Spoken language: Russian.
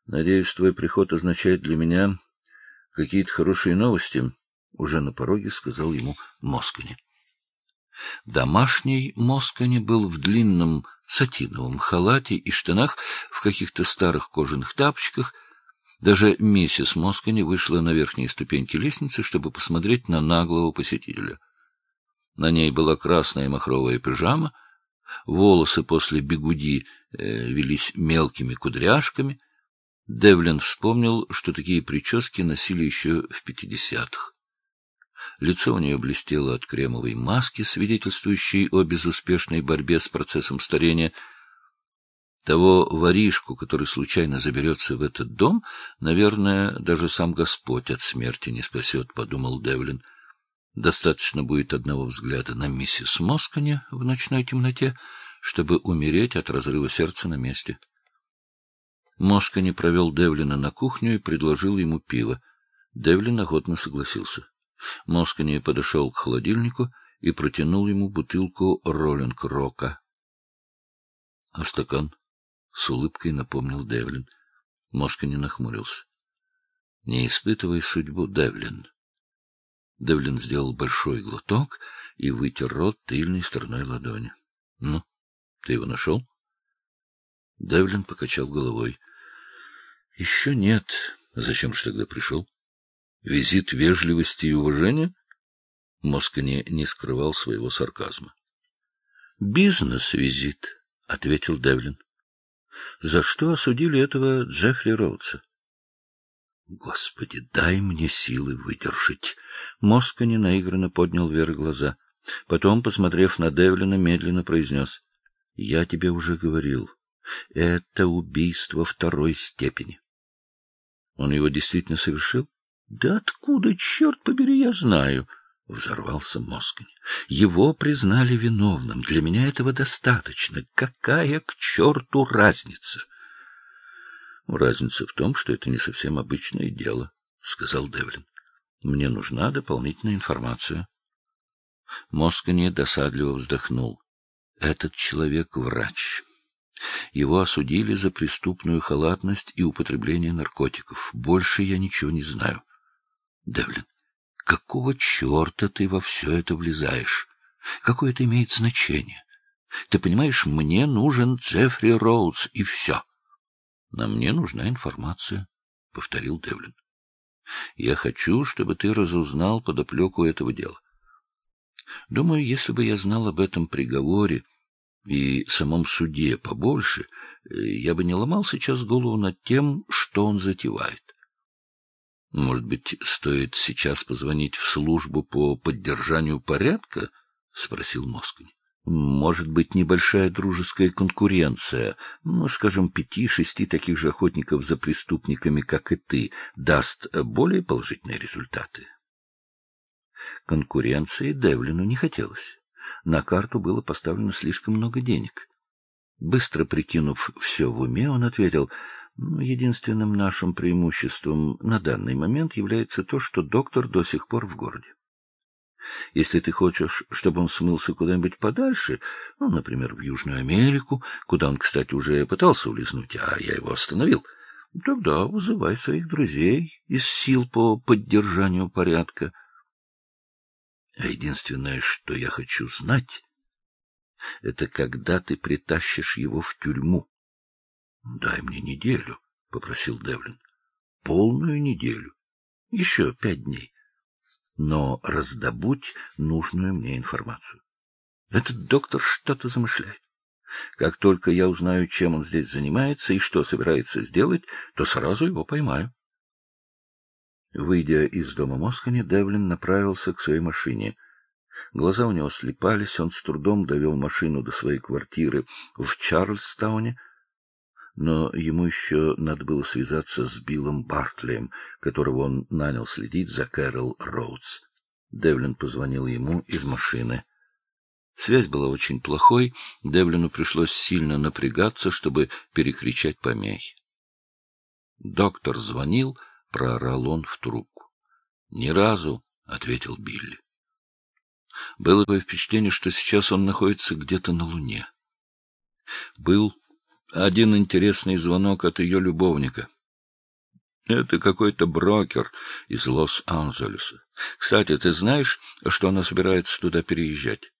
Надеюсь, твой приход означает для меня какие-то хорошие новости, — уже на пороге сказал ему Москони. Домашний Москони был в длинном сатиновом халате и штанах, в каких-то старых кожаных тапочках. Даже миссис Москони вышла на верхние ступеньки лестницы, чтобы посмотреть на наглого посетителя. На ней была красная махровая пижама, волосы после бигуди велись мелкими кудряшками. Девлин вспомнил, что такие прически носили еще в 50-х. Лицо у нее блестело от кремовой маски, свидетельствующей о безуспешной борьбе с процессом старения. Того воришку, который случайно заберется в этот дом, наверное, даже сам Господь от смерти не спасет, — подумал Девлин. Достаточно будет одного взгляда на миссис Москони в ночной темноте, чтобы умереть от разрыва сердца на месте. Москони провел Девлина на кухню и предложил ему пиво. Девлин охотно согласился. Москони подошел к холодильнику и протянул ему бутылку Роллинг-Рока. — А стакан? — с улыбкой напомнил Девлин. Москони нахмурился. — Не испытывай судьбу, Девлин. Девлин сделал большой глоток и вытер рот тыльной стороной ладони. — Ну, ты его нашел? Девлин покачал головой. — Еще нет. Зачем же тогда пришел? Визит вежливости и уважения? Москони не скрывал своего сарказма. — Бизнес-визит, — ответил Девлин. — За что осудили этого Джеффри Роудса? — Господи, дай мне силы выдержать. Москони наигранно поднял вверх глаза. Потом, посмотрев на Девлина, медленно произнес: — Я тебе уже говорил. Это убийство второй степени. Он его действительно совершил? Да откуда, черт побери, я знаю? — взорвался Москони. Его признали виновным. Для меня этого достаточно. Какая к черту разница? — Разница в том, что это не совсем обычное дело, — сказал Девлин. — Мне нужна дополнительная информация. Москони досадливо вздохнул. Этот человек — врач. Его осудили за преступную халатность и употребление наркотиков. Больше я ничего не знаю. Девлин, какого черта ты во все это влезаешь? Какое это имеет значение? Ты понимаешь, мне нужен Джеффри Роудс, и все. На мне нужна информация, — повторил Девлин. Я хочу, чтобы ты разузнал подоплеку этого дела. Думаю, если бы я знал об этом приговоре и самом суде побольше, я бы не ломал сейчас голову над тем, что он затевает. Может быть, стоит сейчас позвонить в службу по поддержанию порядка? — спросил Москони. — Может быть, небольшая дружеская конкуренция, скажем, 5-6 таких же охотников за преступниками, как и ты, даст более положительные результаты. Конкуренции Девлину не хотелось. На карту было поставлено слишком много денег. Быстро прикинув все в уме, он ответил: единственным нашим преимуществом на данный момент является то, что доктор до сих пор в городе. Если ты хочешь, чтобы он смылся куда-нибудь подальше, например, в Южную Америку, куда он, кстати, уже пытался улизнуть, а я его остановил, тогда вызывай своих друзей из сил по поддержанию порядка. А единственное, что я хочу знать, это когда ты притащишь его в тюрьму. — Дай мне неделю, — попросил Девлин. — Полную неделю. Еще 5 дней. Но раздобудь нужную мне информацию. Этот доктор что-то замышляет. Как только я узнаю, чем он здесь занимается и что собирается сделать, то сразу его поймаю. Выйдя из дома Москони, Девлин направился к своей машине. Глаза у него слипались, он с трудом довел машину до своей квартиры в Чарльстауне, но ему еще надо было связаться с Биллом Бартлием, которого он нанял следить за Кэрол Роудс. Девлин позвонил ему из машины. Связь была очень плохой, Девлину пришлось сильно напрягаться, чтобы перекричать помехи. Доктор звонил, проорал он в трубку. — Ни разу, — ответил Билли. Было такое впечатление, что сейчас он находится где-то на Луне. Был один интересный звонок от ее любовника. Это какой-то брокер из Лос-Анджелеса. Кстати, ты знаешь, что она собирается туда переезжать?